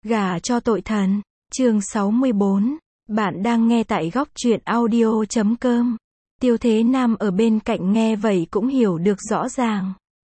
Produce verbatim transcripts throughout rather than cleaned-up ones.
Gả cho tội thần. Chương sáu mươi bốn. Bạn đang nghe tại góc truyện audio chấm com. Tiêu Thế Nam ở bên cạnh nghe vậy cũng hiểu được rõ ràng.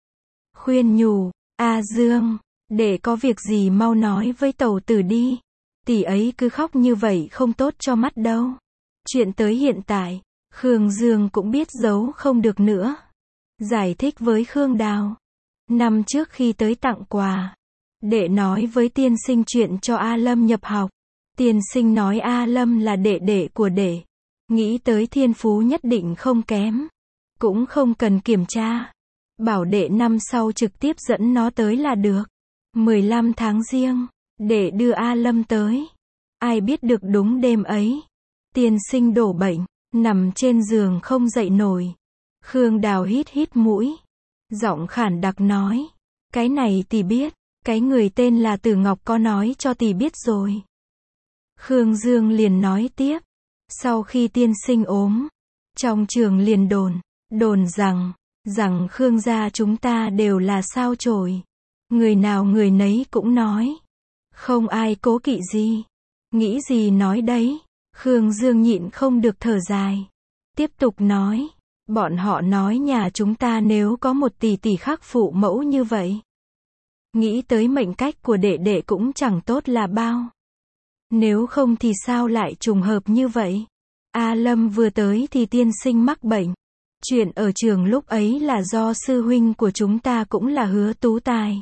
Khuyên nhủ, A Dương, để có việc gì mau nói với tẩu tử đi. Tỷ ấy cứ khóc như vậy không tốt cho mắt đâu. Chuyện tới hiện tại, Khương Dương cũng biết giấu không được nữa. Giải thích với Khương Đào. Năm trước khi tới tặng quà, đệ nói với tiên sinh chuyện cho A Lâm nhập học. Tiên sinh nói A Lâm là đệ đệ của đệ. Nghĩ tới thiên phú nhất định không kém. Cũng không cần kiểm tra. Bảo đệ năm sau trực tiếp dẫn nó tới là được. mười lăm tháng giêng, đệ đưa A Lâm tới. Ai biết được đúng đêm ấy, tiên sinh đổ bệnh, nằm trên giường không dậy nổi. Khương Đào hít hít mũi, giọng khản đặc nói, cái này tỷ biết, cái người tên là Tử Ngọc có nói cho tỷ biết rồi. Khương Dương liền nói tiếp, sau khi tiên sinh ốm, trong trường liền đồn, đồn rằng, rằng Khương gia chúng ta đều là sao chổi. Người nào người nấy cũng nói, không ai cố kỵ gì. Nghĩ gì nói đấy. Khương Dương nhịn không được thở dài. Tiếp tục nói, bọn họ nói nhà chúng ta nếu có một tỷ tỷ khác phụ mẫu như vậy. Nghĩ tới mệnh cách của đệ đệ cũng chẳng tốt là bao. Nếu không thì sao lại trùng hợp như vậy. A Lâm vừa tới thì tiên sinh mắc bệnh. Chuyện ở trường lúc ấy là do sư huynh của chúng ta cũng là Hứa Tú Tài.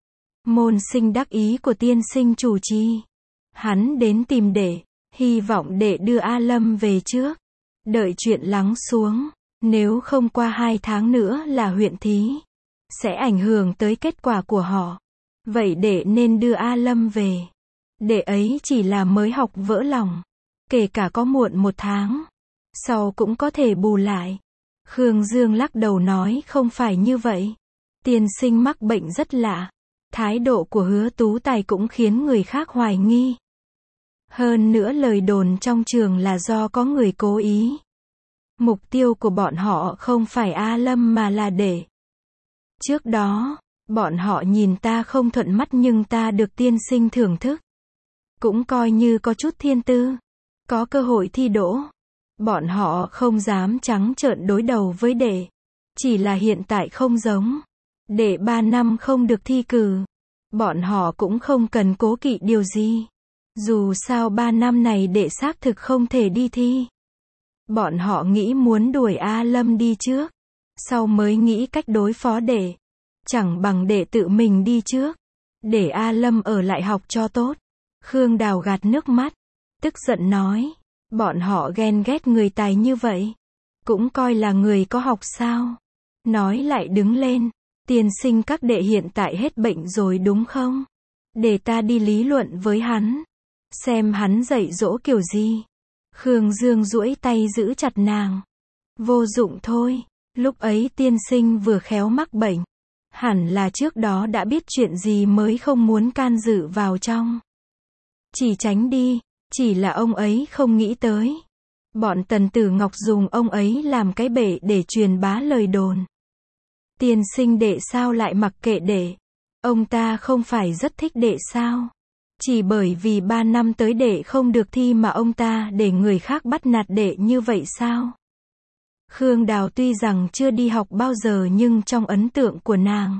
Môn sinh đắc ý của tiên sinh chủ trì. Hắn đến tìm đệ, hy vọng đệ đưa A Lâm về trước. Đợi chuyện lắng xuống, nếu không qua hai tháng nữa là huyện thí, sẽ ảnh hưởng tới kết quả của họ. Vậy đệ nên đưa A Lâm về. Đệ ấy chỉ là mới học vỡ lòng, kể cả có muộn một tháng, sau cũng có thể bù lại. Khương Dương lắc đầu nói không phải như vậy. Tiên sinh mắc bệnh rất lạ. Thái độ của Hứa Tú Tài cũng khiến người khác hoài nghi. Hơn nữa lời đồn trong trường là do có người cố ý. Mục tiêu của bọn họ không phải A Lâm mà là đệ. Trước đó, bọn họ nhìn ta không thuận mắt nhưng ta được tiên sinh thưởng thức. Cũng coi như có chút thiên tư. Có cơ hội thi đỗ. Bọn họ không dám trắng trợn đối đầu với đệ. Chỉ là hiện tại không giống. Đệ ba năm không được thi cử. Bọn họ cũng không cần cố kỵ điều gì. Dù sao ba năm này đệ xác thực không thể đi thi. Bọn họ nghĩ muốn đuổi A Lâm đi trước. Sau mới nghĩ cách đối phó đệ. Chẳng bằng đệ tự mình đi trước. Để A Lâm ở lại học cho tốt. Khương Đào gạt nước mắt. Tức giận nói. Bọn họ ghen ghét người tài như vậy. Cũng coi là người có học sao. Nói lại đứng lên. Tiên sinh các đệ hiện tại hết bệnh rồi đúng không? Để ta đi lý luận với hắn. Xem hắn dạy dỗ kiểu gì. Khương Dương duỗi tay giữ chặt nàng. Vô dụng thôi. Lúc ấy tiên sinh vừa khéo mắc bệnh. Hẳn là trước đó đã biết chuyện gì mới không muốn can dự vào trong. Chỉ tránh đi. Chỉ là ông ấy không nghĩ tới. Bọn Tần Tử Ngọc dùng ông ấy làm cái bể để truyền bá lời đồn. Tiên sinh đệ sao lại mặc kệ đệ? Ông ta không phải rất thích đệ sao? Chỉ bởi vì ba năm tới đệ không được thi mà ông ta để người khác bắt nạt đệ như vậy sao? Khương Đào tuy rằng chưa đi học bao giờ nhưng trong ấn tượng của nàng,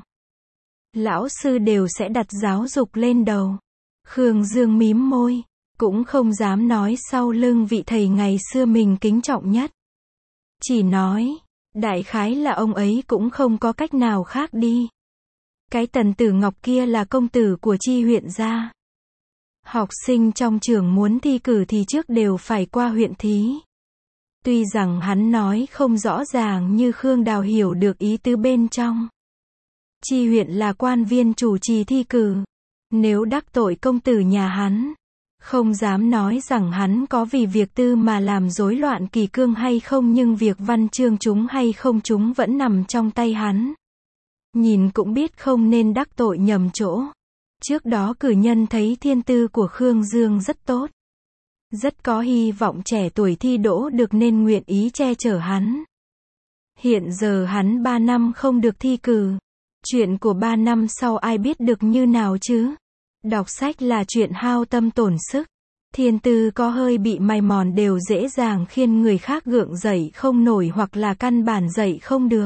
lão sư đều sẽ đặt giáo dục lên đầu. Khương Dương mím môi, cũng không dám nói sau lưng vị thầy ngày xưa mình kính trọng nhất. Chỉ nói, đại khái là ông ấy cũng không có cách nào khác đi. Cái Tần Tử Ngọc kia là công tử của Chi huyện gia. Học sinh trong trường muốn thi cử thì trước đều phải qua huyện thí. Tuy rằng hắn nói không rõ ràng như Khương Đào hiểu được ý tứ bên trong. Chi huyện là quan viên chủ trì thi cử. Nếu đắc tội công tử nhà hắn, không dám nói rằng hắn có vì việc tư mà làm rối loạn kỷ cương hay không nhưng việc văn chương chúng hay không chúng vẫn nằm trong tay hắn. Nhìn cũng biết không nên đắc tội nhầm chỗ. Trước đó cử nhân thấy thiên tư của Khương Dương rất tốt. Rất có hy vọng trẻ tuổi thi đỗ được nên nguyện ý che chở hắn. Hiện giờ hắn ba năm không được thi cử. Chuyện của ba năm sau ai biết được như nào chứ? Đọc sách là chuyện hao tâm tổn sức. Thiên tư có hơi bị mài mòn đều dễ dàng khiến người khác gượng dậy không nổi hoặc là căn bản dậy không được.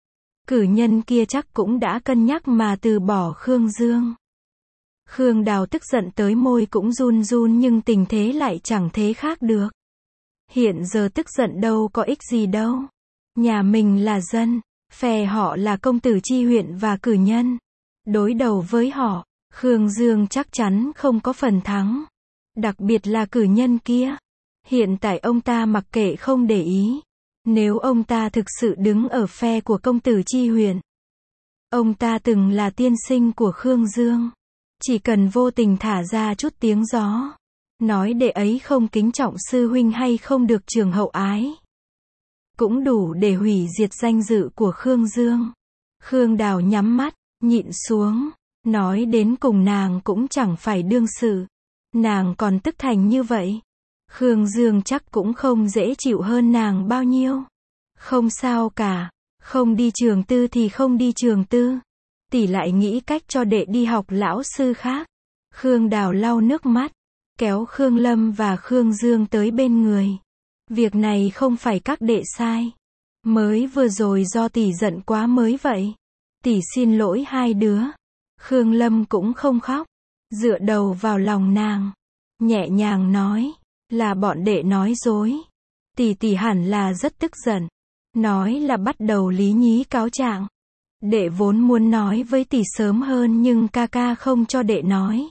Cử nhân kia chắc cũng đã cân nhắc mà từ bỏ Khương Dương. Khương Đào tức giận tới môi cũng run run nhưng tình thế lại chẳng thế khác được. Hiện giờ tức giận đâu có ích gì đâu. Nhà mình là dân, phe họ là công tử chi huyện và cử nhân. Đối đầu với họ, Khương Dương chắc chắn không có phần thắng. Đặc biệt là cử nhân kia. Hiện tại ông ta mặc kệ không để ý. Nếu ông ta thực sự đứng ở phe của công tử chi huyện. Ông ta từng là tiên sinh của Khương Dương. Chỉ cần vô tình thả ra chút tiếng gió. Nói đệ ấy không kính trọng sư huynh hay không được trường hậu ái. Cũng đủ để hủy diệt danh dự của Khương Dương. Khương Đào nhắm mắt, nhịn xuống. Nói đến cùng nàng cũng chẳng phải đương sự. Nàng còn tức thành như vậy. Khương Dương chắc cũng không dễ chịu hơn nàng bao nhiêu. Không sao cả. Không đi trường tư thì không đi trường tư. Tỷ lại nghĩ cách cho đệ đi học lão sư khác. Khương Đào lau nước mắt. Kéo Khương Lâm và Khương Dương tới bên người. Việc này không phải các đệ sai. Mới vừa rồi do tỷ giận quá mới vậy. Tỷ xin lỗi hai đứa. Khương Lâm cũng không khóc. Dựa đầu vào lòng nàng. Nhẹ nhàng nói. Là bọn đệ nói dối. Tỷ tỷ hẳn là rất tức giận. Nói là bắt đầu lý nhí cáo trạng. Đệ vốn muốn nói với tỷ sớm hơn nhưng ca ca không cho đệ nói.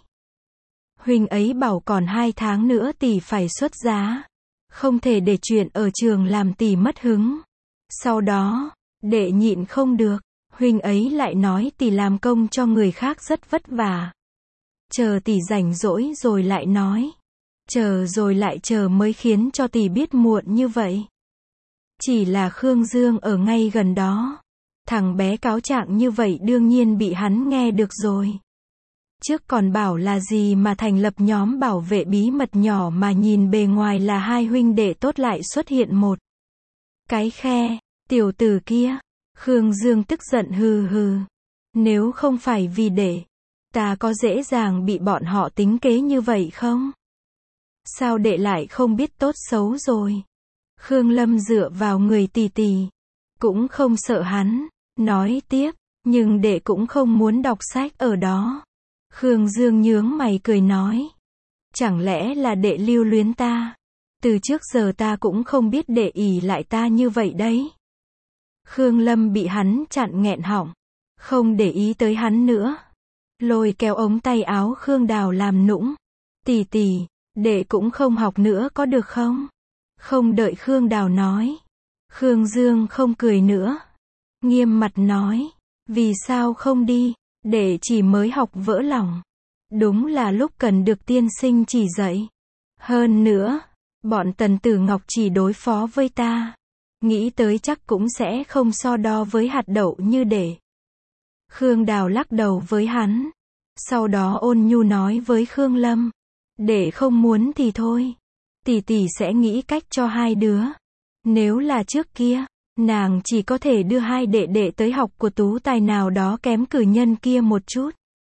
Huynh ấy bảo còn hai tháng nữa tỷ phải xuất giá. Không thể để chuyện ở trường làm tỷ mất hứng. Sau đó, đệ nhịn không được. Huynh ấy lại nói tỷ làm công cho người khác rất vất vả. Chờ tỷ rảnh rỗi rồi lại nói. Chờ rồi lại chờ mới khiến cho tỷ biết muộn như vậy. Chỉ là Khương Dương ở ngay gần đó. Thằng bé cáo trạng như vậy đương nhiên bị hắn nghe được rồi. Trước còn bảo là gì mà thành lập nhóm bảo vệ bí mật nhỏ mà nhìn bề ngoài là hai huynh đệ tốt lại xuất hiện một cái khe, tiểu tử kia. Khương Dương tức giận hừ hừ. Nếu không phải vì đệ, ta có dễ dàng bị bọn họ tính kế như vậy không? Sao đệ lại không biết tốt xấu rồi? Khương Lâm dựa vào người tì tì. Cũng không sợ hắn. Nói tiếp, nhưng đệ cũng không muốn đọc sách ở đó. Khương Dương nhướng mày cười nói. Chẳng lẽ là đệ lưu luyến ta? Từ trước giờ ta cũng không biết đệ ỷ lại ta như vậy đấy. Khương Lâm bị hắn chặn nghẹn họng. Không để ý tới hắn nữa. Lôi kéo ống tay áo Khương Đào làm nũng. Tì tì, đệ cũng không học nữa có được không? Không đợi Khương Đào nói. Khương Dương không cười nữa. Nghiêm mặt nói. Vì sao không đi? Đệ chỉ mới học vỡ lòng. Đúng là lúc cần được tiên sinh chỉ dạy. Hơn nữa, bọn Tần Tử Ngọc chỉ đối phó với ta. Nghĩ tới chắc cũng sẽ không so đo với hạt đậu như đệ. Khương Đào lắc đầu với hắn. Sau đó ôn nhu nói với Khương Lâm. Đệ không muốn thì thôi. Tỷ tỷ sẽ nghĩ cách cho hai đứa. Nếu là trước kia, nàng chỉ có thể đưa hai đệ đệ tới học của tú tài nào đó kém cử nhân kia một chút.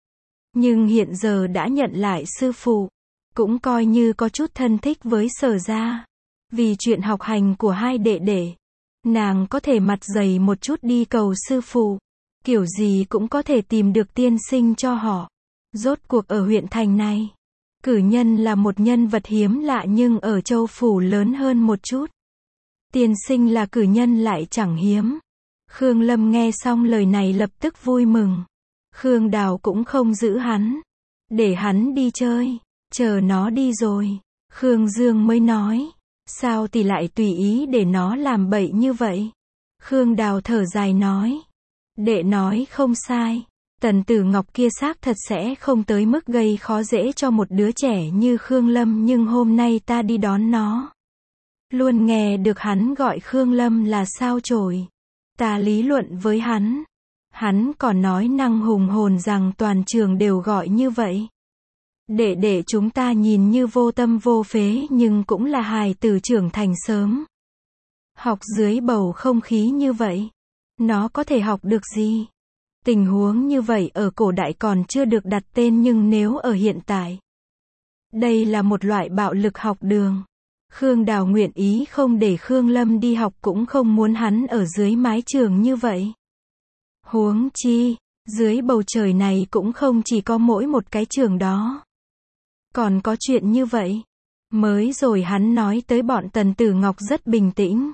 Nhưng hiện giờ đã nhận lại sư phụ. Cũng coi như có chút thân thích với Sở gia. Vì chuyện học hành của hai đệ đệ, nàng có thể mặt dày một chút đi cầu sư phụ. Kiểu gì cũng có thể tìm được tiên sinh cho họ. Rốt cuộc ở huyện thành này, cử nhân là một nhân vật hiếm lạ nhưng ở châu phủ lớn hơn một chút. Tiên sinh là cử nhân lại chẳng hiếm. Khương Lâm nghe xong lời này lập tức vui mừng. Khương Đào cũng không giữ hắn. Để hắn đi chơi. Chờ nó đi rồi. Khương Dương mới nói. Sao tỷ lại tùy ý để nó làm bậy như vậy? Khương Đào thở dài nói. Đệ nói không sai. Tần Tử Ngọc kia xác thật sẽ không tới mức gây khó dễ cho một đứa trẻ như Khương Lâm nhưng hôm nay ta đi đón nó. Luôn nghe được hắn gọi Khương Lâm là sao chổi. Ta lý luận với hắn. Hắn còn nói năng hùng hồn rằng toàn trường đều gọi như vậy. Để để chúng ta nhìn như vô tâm vô phế nhưng cũng là hài tử trưởng thành sớm. Học dưới bầu không khí như vậy. Nó có thể học được gì? Tình huống như vậy ở cổ đại còn chưa được đặt tên nhưng nếu ở hiện tại, đây là một loại bạo lực học đường. Khương Đào nguyện ý không để Khương Lâm đi học cũng không muốn hắn ở dưới mái trường như vậy. Huống chi, dưới bầu trời này cũng không chỉ có mỗi một cái trường đó. Còn có chuyện như vậy. Mới rồi hắn nói tới bọn Tần Tử Ngọc rất bình tĩnh.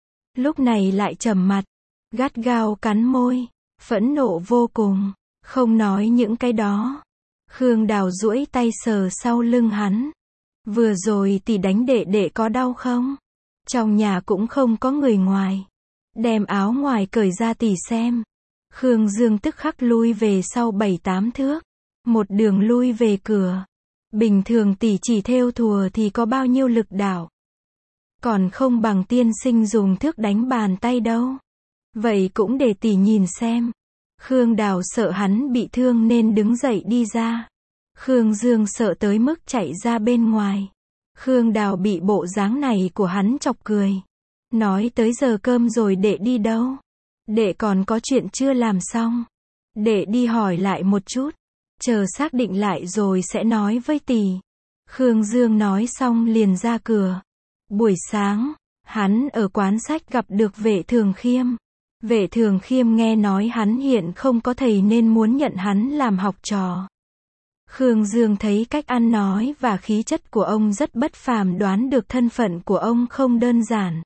Lúc này lại trầm mặt, gắt gao cắn môi, phẫn nộ vô cùng, không nói những cái đó. Khương Đào duỗi tay sờ sau lưng hắn. Vừa rồi tỷ đánh đệ đệ có đau không? Trong nhà cũng không có người ngoài. Đem áo ngoài cởi ra tỷ xem. Khương Dương tức khắc lui về sau bảy tám thước. Một đường lui về cửa. Bình thường tỷ chỉ thêu thùa thì có bao nhiêu lực đạo. Còn không bằng tiên sinh dùng thước đánh bàn tay đâu. Vậy cũng để tỷ nhìn xem. Khương Đào sợ hắn bị thương nên đứng dậy đi ra. Khương Dương sợ tới mức chạy ra bên ngoài. Khương Đào bị bộ dáng này của hắn chọc cười. Nói tới giờ cơm rồi đệ đi đâu? Đệ còn có chuyện chưa làm xong. Đệ đi hỏi lại một chút. Chờ xác định lại rồi sẽ nói với tỷ. Khương Dương nói xong liền ra cửa. Buổi sáng, hắn ở quán sách gặp được Vệ Thường Khiêm. Vệ Thường Khiêm nghe nói hắn hiện không có thầy nên muốn nhận hắn làm học trò. Khương Dương thấy cách ăn nói và khí chất của ông rất bất phàm, đoán được thân phận của ông không đơn giản.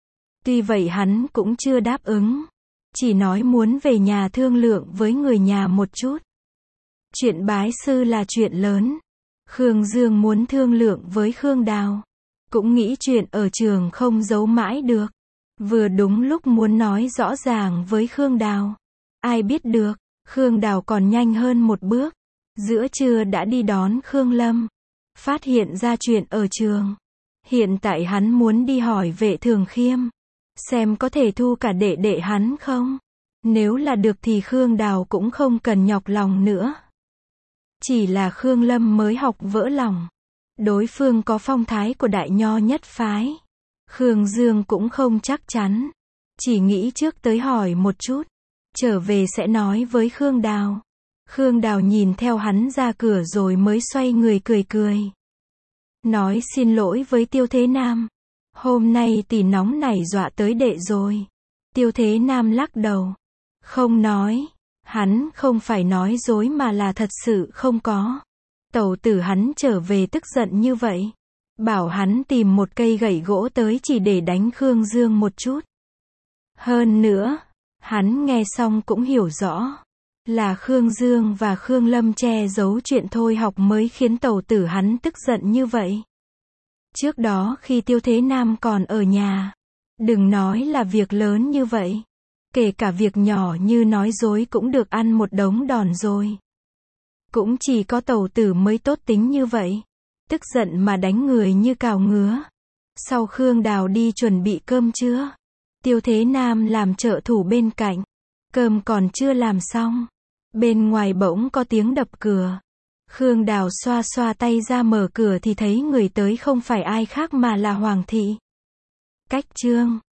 Tuy vậy hắn cũng chưa đáp ứng. Chỉ nói muốn về nhà thương lượng với người nhà một chút. Chuyện bái sư là chuyện lớn. Khương Dương muốn thương lượng với Khương Đào. Cũng nghĩ chuyện ở trường không giấu mãi được. Vừa đúng lúc muốn nói rõ ràng với Khương Đào. Ai biết được, Khương Đào còn nhanh hơn một bước. Giữa trưa đã đi đón Khương Lâm. Phát hiện ra chuyện ở trường. Hiện tại hắn muốn đi hỏi Vệ Thường Khiêm. Xem có thể thu cả đệ đệ hắn không? Nếu là được thì Khương Đào cũng không cần nhọc lòng nữa. Chỉ là Khương Lâm mới học vỡ lòng. Đối phương có phong thái của đại nho nhất phái. Khương Dương cũng không chắc chắn. Chỉ nghĩ trước tới hỏi một chút. Trở về sẽ nói với Khương Đào. Khương Đào nhìn theo hắn ra cửa rồi mới xoay người cười cười. Nói xin lỗi với Tiêu Thế Nam. Hôm nay tỷ nóng nảy dọa tới đệ rồi. Tiêu Thế Nam lắc đầu. Không nói. Hắn không phải nói dối mà là thật sự không có. Tẩu tử hắn trở về tức giận như vậy. Bảo hắn tìm một cây gậy gỗ tới chỉ để đánh Khương Dương một chút. Hơn nữa, hắn nghe xong cũng hiểu rõ. Là Khương Dương và Khương Lâm che giấu chuyện thôi học mới khiến tẩu tử hắn tức giận như vậy. Trước đó khi Tiêu Thế Nam còn ở nhà, đừng nói là việc lớn như vậy. Kể cả việc nhỏ như nói dối cũng được ăn một đống đòn rồi. Cũng chỉ có tẩu tử mới tốt tính như vậy. Tức giận mà đánh người như cào ngứa. Sau Khương Đào đi chuẩn bị cơm trưa, Tiêu Thế Nam làm trợ thủ bên cạnh. Cơm còn chưa làm xong. Bên ngoài bỗng có tiếng đập cửa. Khương Đào xoa xoa tay ra mở cửa thì thấy người tới không phải ai khác mà là Hoàng thị. Cách Trương.